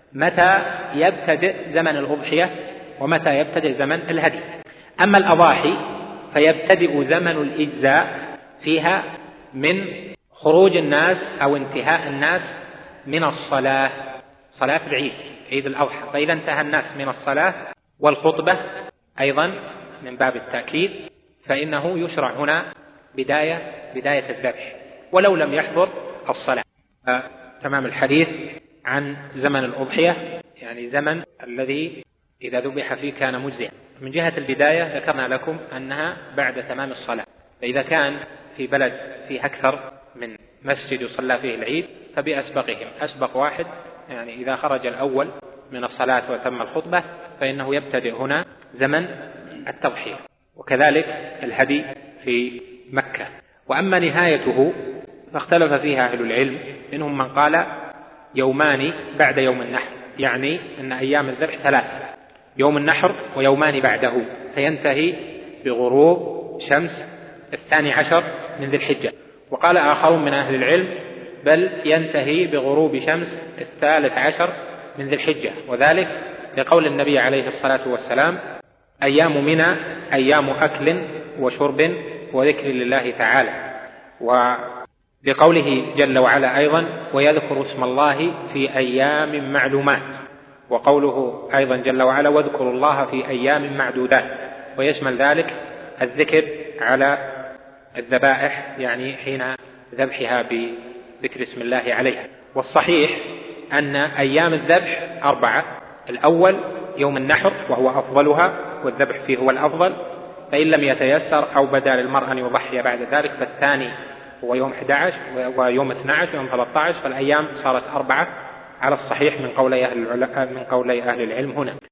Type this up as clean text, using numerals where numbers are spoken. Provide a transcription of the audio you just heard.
متى يبتدئ زمن الأضحية ومتى يبتدئ زمن الهدي. أما الأضاحي فيبتدئ زمن الإجزاء فيها من خروج الناس أو انتهاء الناس من الصلاة، صلاة العيد، عيد الأضحى. فإذا انتهى الناس من الصلاة والخطبة أيضا من باب التأكيد فإنه يشرع هنا بداية الذبح ولو لم يحضر الصلاة. تمام الحديث عن زمن الأضحية يعني زمن الذي إذا ذبح فيه كان مجزئا. من جهة البداية ذكرنا لكم أنها بعد تمام الصلاة، فإذا كان في بلد فيه أكثر من مسجد يصلى فيه العيد فبأسبقهم، أسبق واحد يعني إذا خرج الأول من الصلاة وتم الخطبة فإنه يبتدئ هنا زمن التضحية. وكذلك الهدي في مكة. وأما نهايته فاختلف فيها أهل العلم، منهم من قال يومان بعد يوم النحر، يعني أن أيام الذبح 3، يوم النحر ويومان بعده، فينتهي بغروب شمس 12 من ذي الحجة. وقال آخرون من أهل العلم بل ينتهي بغروب شمس 13 من ذي الحجة، وذلك لقول النبي عليه الصلاة والسلام أيام منى أيام أكل وشرب وذكر لله تعالى، وبقوله جل وعلا أيضا ويذكر اسم الله في أيام معلومات، وقوله أيضا جل وعلا واذكروا الله في أيام معدودات، ويشمل ذلك الذكر على الذبائح يعني حين ذبحها بذكر اسم الله عليها. والصحيح أن أيام الذبح 4، الأول يوم النحر وهو أفضلها والذبح فيه هو الأفضل، فإن لم يتيسر أو بدا للمرء أن يضحي بعد ذلك فالثاني هو يوم 11 ويوم 12 ويوم 13، فالأيام صارت 4 على الصحيح من قولي أهل العلم هنا.